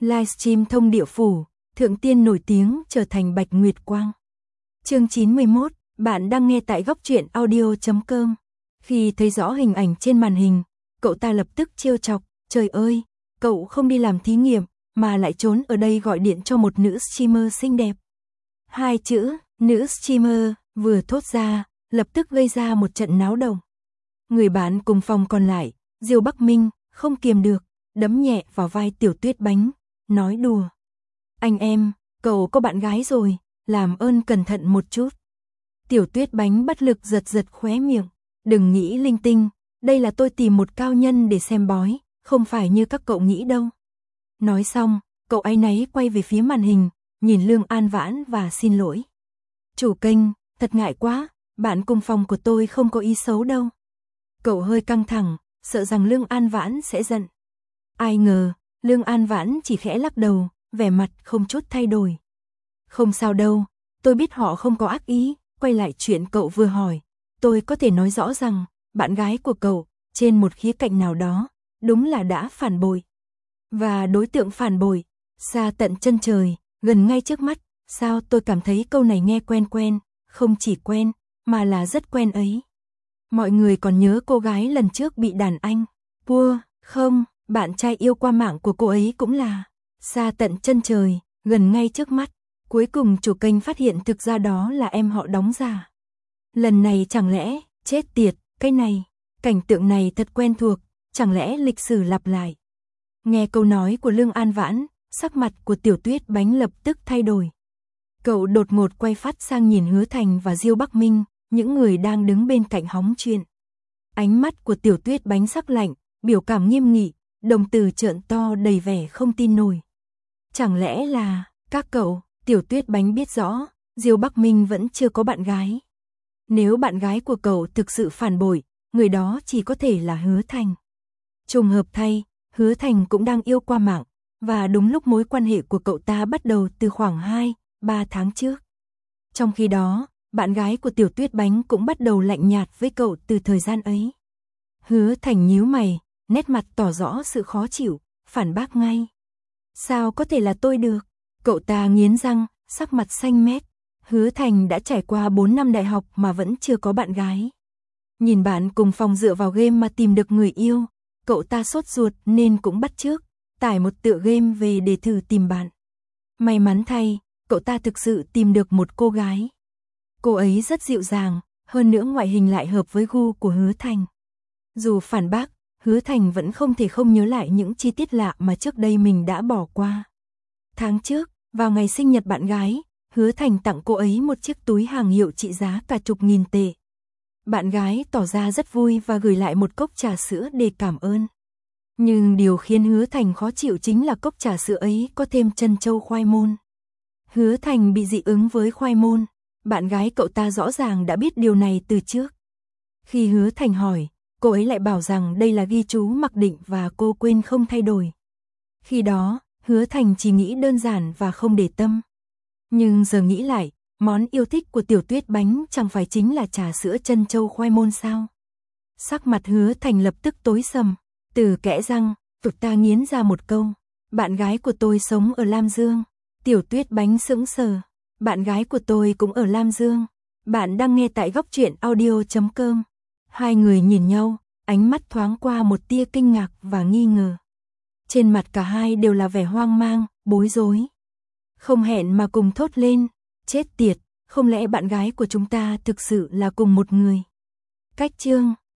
Livestream thông địa phủ, thượng tiên nổi tiếng trở thành Bạch Nguyệt Quang. Chương 91, bạn đang nghe tại góc truyện audio.com. Khi thấy rõ hình ảnh trên màn hình, cậu ta lập tức trêu chọc, trời ơi, cậu không đi làm thí nghiệm, mà lại trốn ở đây gọi điện cho một nữ streamer xinh đẹp. Hai chữ, nữ streamer, vừa thốt ra, lập tức gây ra một trận náo động. Người bạn cùng phòng còn lại, Diêu Bắc Minh, không kiềm được, đấm nhẹ vào vai Tiểu Tuyết Bánh, nói đùa. Anh em, cậu có bạn gái rồi, làm ơn cẩn thận một chút. Tiểu Tuyết Bánh bất lực giật giật khóe miệng, đừng nghĩ linh tinh, đây là tôi tìm một cao nhân để xem bói, không phải như các cậu nghĩ đâu. Nói xong, cậu áy náy quay về phía màn hình, nhìn Lương An Vãn và xin lỗi. Chủ kênh, thật ngại quá, bạn cùng phòng của tôi không có ý xấu đâu. Cậu hơi căng thẳng, sợ rằng Lương An Vãn sẽ giận. Ai ngờ, Lương An Vãn chỉ khẽ lắc đầu, vẻ mặt không chút thay đổi. Không sao đâu, tôi biết họ không có ác ý, quay lại chuyện cậu vừa hỏi. Tôi có thể nói rõ rằng, bạn gái của cậu, trên một khía cạnh nào đó, đúng là đã phản bội. Và đối tượng phản bội, xa tận chân trời, gần ngay trước mắt, sao tôi cảm thấy câu này nghe quen quen, không chỉ quen, mà là rất quen ấy. Mọi người còn nhớ cô gái lần trước bị đàn anh, không, bạn trai yêu qua mạng của cô ấy cũng là xa tận chân trời, gần ngay trước mắt. Cuối cùng chủ kênh phát hiện thực ra đó là em họ đóng giả. Lần này chẳng lẽ, chết tiệt, cái này, cảnh tượng này thật quen thuộc, chẳng lẽ lịch sử lặp lại. Nghe câu nói của Lương An Vãn, sắc mặt của Tiểu Tuyết Bánh lập tức thay đổi. Cậu đột ngột quay phát sang nhìn Hứa Thành và Diêu Bắc Minh, những người đang đứng bên cạnh hóng chuyện. Ánh mắt của Tiểu Tuyết Bánh sắc lạnh, biểu cảm nghiêm nghị, đồng tử trợn to đầy vẻ không tin nổi. Chẳng lẽ là, các cậu, Tiểu Tuyết Bánh biết rõ, Diêu Bắc Minh vẫn chưa có bạn gái. Nếu bạn gái của cậu thực sự phản bội, người đó chỉ có thể là Hứa Thành. Trùng hợp thay, Hứa Thành cũng đang yêu qua mạng, và đúng lúc mối quan hệ của cậu ta bắt đầu từ khoảng 2-3 tháng trước. Trong khi đó, bạn gái của Tiểu Tuyết Bánh cũng bắt đầu lạnh nhạt với cậu từ thời gian ấy. Hứa Thành nhíu mày, nét mặt tỏ rõ sự khó chịu, phản bác ngay. Sao có thể là tôi được? Cậu ta nghiến răng, sắc mặt xanh mét. Hứa Thành đã trải qua 4 năm đại học mà vẫn chưa có bạn gái. Nhìn bạn cùng phòng dựa vào game mà tìm được người yêu, cậu ta sốt ruột nên cũng bắt chước, tải một tựa game về để thử tìm bạn. May mắn thay, cậu ta thực sự tìm được một cô gái. Cô ấy rất dịu dàng, hơn nữa ngoại hình lại hợp với gu của Hứa Thành. Dù phản bác, Hứa Thành vẫn không thể không nhớ lại những chi tiết lạ mà trước đây mình đã bỏ qua. Tháng trước, vào ngày sinh nhật bạn gái, Hứa Thành tặng cô ấy một chiếc túi hàng hiệu trị giá cả chục nghìn tệ. Bạn gái tỏ ra rất vui và gửi lại một cốc trà sữa để cảm ơn. Nhưng điều khiến Hứa Thành khó chịu chính là cốc trà sữa ấy có thêm trân châu khoai môn. Hứa Thành bị dị ứng với khoai môn, bạn gái cậu ta rõ ràng đã biết điều này từ trước. Khi Hứa Thành hỏi, cô ấy lại bảo rằng đây là ghi chú mặc định và cô quên không thay đổi. Khi đó, Hứa Thành chỉ nghĩ đơn giản và không để tâm. Nhưng giờ nghĩ lại, món yêu thích của Tiểu Tuyết Bánh chẳng phải chính là trà sữa trân châu khoai môn sao? Sắc mặt Hứa Thành lập tức tối sầm, từ kẽ răng, cậu ta nghiến ra một câu. Bạn gái của tôi sống ở Lam Dương. Tiểu Tuyết Bánh sững sờ. Bạn gái của tôi cũng ở Lam Dương. Bạn đang nghe tại góc truyện audio.com. Hai người nhìn nhau, ánh mắt thoáng qua một tia kinh ngạc và nghi ngờ. Trên mặt cả hai đều là vẻ hoang mang, bối rối. Không hẹn mà cùng thốt lên, chết tiệt, không lẽ bạn gái của chúng ta thực sự là cùng một người? Cách chương